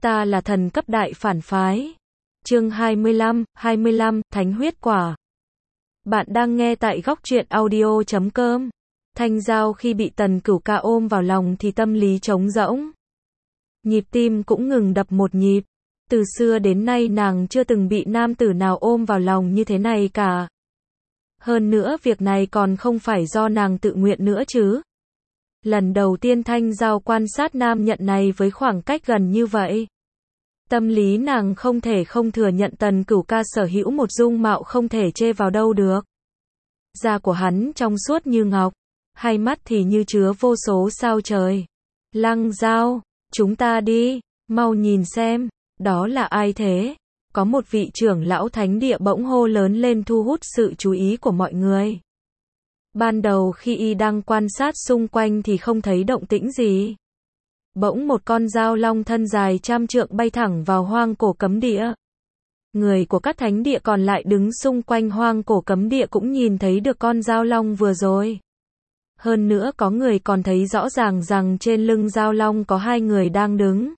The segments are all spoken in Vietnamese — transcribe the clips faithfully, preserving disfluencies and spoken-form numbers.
Ta là thần cấp đại phản phái. Chương hai mươi lăm, hai mươi lăm, Thánh huyết quả. Bạn đang nghe tại góc truyện audio chấm com. Thanh Giao khi bị Tần Cửu Ca ôm vào lòng thì tâm lý trống rỗng. Nhịp tim cũng ngừng đập một nhịp. Từ xưa đến nay nàng chưa từng bị nam tử nào ôm vào lòng như thế này cả. Hơn nữa việc này còn không phải do nàng tự nguyện nữa chứ. Lần đầu tiên Thanh Giao quan sát nam nhận này với khoảng cách gần như vậy. Tâm lý nàng không thể không thừa nhận Tần Cửu Ca sở hữu một dung mạo không thể chê vào đâu được. Da của hắn trong suốt như ngọc, hai mắt thì như chứa vô số sao trời. Lăng Giao, chúng ta đi, mau nhìn xem, đó là ai thế? Có một vị trưởng lão thánh địa bỗng hô lớn lên thu hút sự chú ý của mọi người. Ban đầu khi y đang quan sát xung quanh thì không thấy động tĩnh gì. Bỗng một con dao long thân dài trăm trượng bay thẳng vào hoang cổ cấm địa. Người của các thánh địa còn lại đứng xung quanh hoang cổ cấm địa cũng nhìn thấy được con dao long vừa rồi. Hơn nữa có người còn thấy rõ ràng rằng trên lưng dao long có hai người đang đứng.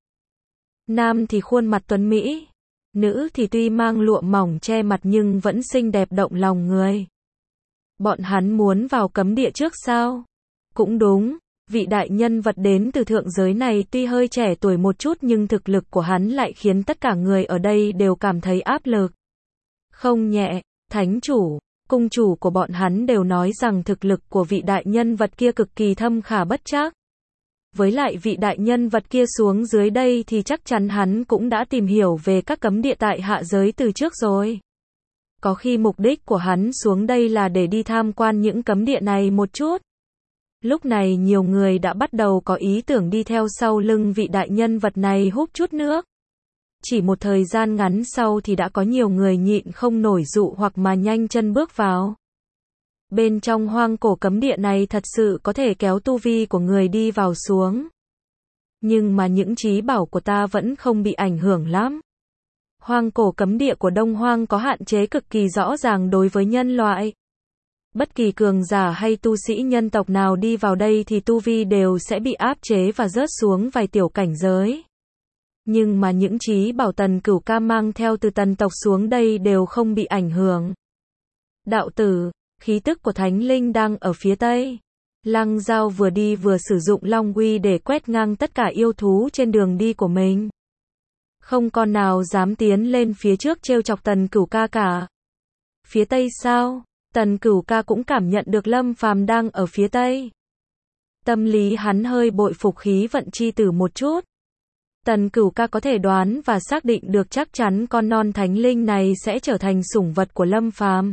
Nam thì khuôn mặt tuấn mỹ, nữ thì tuy mang lụa mỏng che mặt nhưng vẫn xinh đẹp động lòng người. Bọn hắn muốn vào cấm địa trước sao? Cũng đúng, vị đại nhân vật đến từ thượng giới này tuy hơi trẻ tuổi một chút nhưng thực lực của hắn lại khiến tất cả người ở đây đều cảm thấy áp lực. Không nhẹ, thánh chủ, cung chủ của bọn hắn đều nói rằng thực lực của vị đại nhân vật kia cực kỳ thâm khả bất trắc. Với lại vị đại nhân vật kia xuống dưới đây thì chắc chắn hắn cũng đã tìm hiểu về các cấm địa tại hạ giới từ trước rồi. Có khi mục đích của hắn xuống đây là để đi tham quan những cấm địa này một chút. Lúc này nhiều người đã bắt đầu có ý tưởng đi theo sau lưng vị đại nhân vật này hút chút nước. Chỉ một thời gian ngắn sau thì đã có nhiều người nhịn không nổi dụ hoặc mà nhanh chân bước vào. Bên trong hoang cổ cấm địa này thật sự có thể kéo tu vi của người đi vào xuống. Nhưng mà những trí bảo của ta vẫn không bị ảnh hưởng lắm. Hoang cổ cấm địa của Đông Hoang có hạn chế cực kỳ rõ ràng đối với nhân loại. Bất kỳ cường giả hay tu sĩ nhân tộc nào đi vào đây thì tu vi đều sẽ bị áp chế và rớt xuống vài tiểu cảnh giới. Nhưng mà những trí bảo Tần Cửu Ca mang theo từ tần tộc xuống đây đều không bị ảnh hưởng. Đạo tử, khí tức của Thánh Linh đang ở phía tây. Lăng Giao vừa đi vừa sử dụng Long Uy để quét ngang tất cả yêu thú trên đường đi của mình. Không con nào dám tiến lên phía trước trêu chọc Tần Cửu Ca cả. Phía tây sao? Tần Cửu Ca cũng cảm nhận được Lâm Phàm đang ở phía tây. Tâm lý hắn hơi bội phục khí vận chi tử một chút. Tần Cửu Ca có thể đoán và xác định được chắc chắn con non thánh linh này sẽ trở thành sủng vật của Lâm Phàm.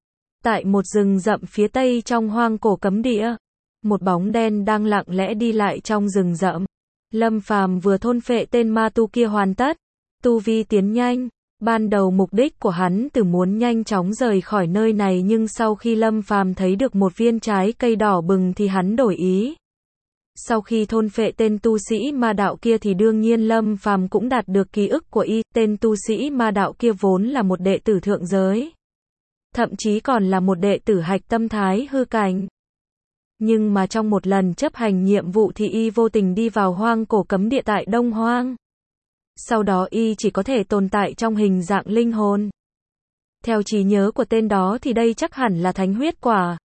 Tại một rừng rậm phía tây trong hoang cổ cấm địa, một bóng đen đang lặng lẽ đi lại trong rừng rậm. Lâm Phàm vừa thôn phệ tên ma tu kia hoàn tất, tu vi tiến nhanh. Ban đầu mục đích của hắn từ muốn nhanh chóng rời khỏi nơi này nhưng sau khi Lâm Phàm thấy được một viên trái cây đỏ bừng thì hắn đổi ý. Sau khi thôn phệ tên tu sĩ ma đạo kia thì đương nhiên Lâm Phàm cũng đạt được ký ức của y, tên tu sĩ ma đạo kia vốn là một đệ tử thượng giới. Thậm chí còn là một đệ tử hạch tâm thái hư cảnh. Nhưng mà trong một lần chấp hành nhiệm vụ thì y vô tình đi vào hoang cổ cấm địa tại Đông Hoang. Sau đó y chỉ có thể tồn tại trong hình dạng linh hồn. Theo trí nhớ của tên đó thì đây chắc hẳn là thánh huyết quả.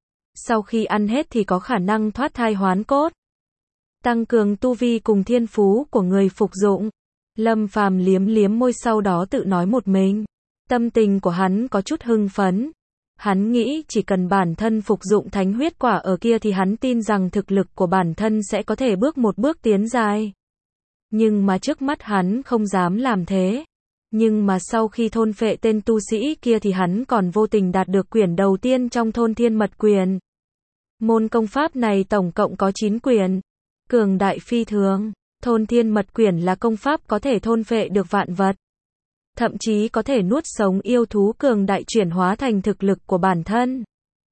Sau khi ăn hết thì có khả năng thoát thai hoán cốt. Tăng cường tu vi cùng thiên phú của người phục dụng. Lâm Phàm liếm liếm môi sau đó tự nói một mình. Tâm tình của hắn có chút hưng phấn. Hắn nghĩ chỉ cần bản thân phục dụng thánh huyết quả ở kia thì hắn tin rằng thực lực của bản thân sẽ có thể bước một bước tiến dài. Nhưng mà trước mắt hắn không dám làm thế. Nhưng mà sau khi thôn phệ tên tu sĩ kia thì hắn còn vô tình đạt được quyển đầu tiên trong thôn thiên mật quyền. Môn công pháp này tổng cộng có chín quyển. Cường đại phi thường. Thôn thiên mật quyển là công pháp có thể thôn phệ được vạn vật. Thậm chí có thể nuốt sống yêu thú cường đại chuyển hóa thành thực lực của bản thân.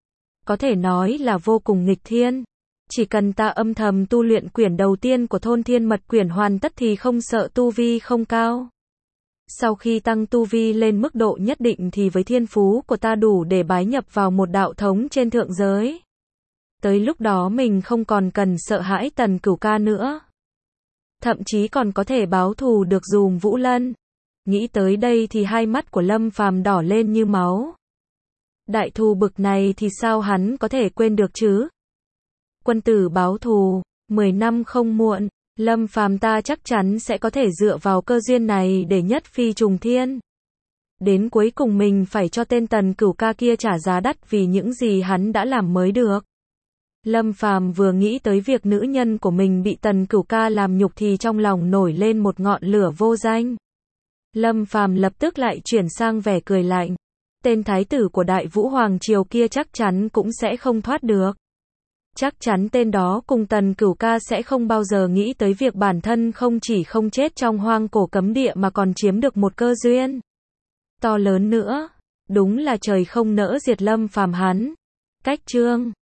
Có thể nói là vô cùng nghịch thiên. Chỉ cần ta âm thầm tu luyện quyển đầu tiên của thôn thiên mật quyển hoàn tất thì không sợ tu vi không cao. Sau khi tăng tu vi lên mức độ nhất định thì với thiên phú của ta đủ để bái nhập vào một đạo thống trên thượng giới. Tới lúc đó mình không còn cần sợ hãi Tần Cửu Ca nữa. thậm chí còn có thể báo thù được dùm Vũ Lân. Nghĩ tới đây thì hai mắt của Lâm Phàm đỏ lên như máu. Đại thù bực này thì sao hắn có thể quên được chứ? Quân tử báo thù, mười năm không muộn, Lâm Phàm ta chắc chắn sẽ có thể dựa vào cơ duyên này để nhất phi trùng thiên. Đến cuối cùng mình phải cho tên Tần Cửu Ca kia trả giá đắt vì những gì hắn đã làm mới được. Lâm Phàm vừa nghĩ tới việc nữ nhân của mình bị Tần Cửu Ca làm nhục thì trong lòng nổi lên một ngọn lửa vô danh. Lâm Phàm lập tức lại chuyển sang vẻ cười lạnh. Tên thái tử của Đại Vũ Hoàng Triều kia chắc chắn cũng sẽ không thoát được. Chắc chắn tên đó cùng Tần Cửu Ca sẽ không bao giờ nghĩ tới việc bản thân không chỉ không chết trong hoang cổ cấm địa mà còn chiếm được một cơ duyên to lớn nữa. Đúng là trời không nỡ diệt Lâm Phàm hắn. Cách chương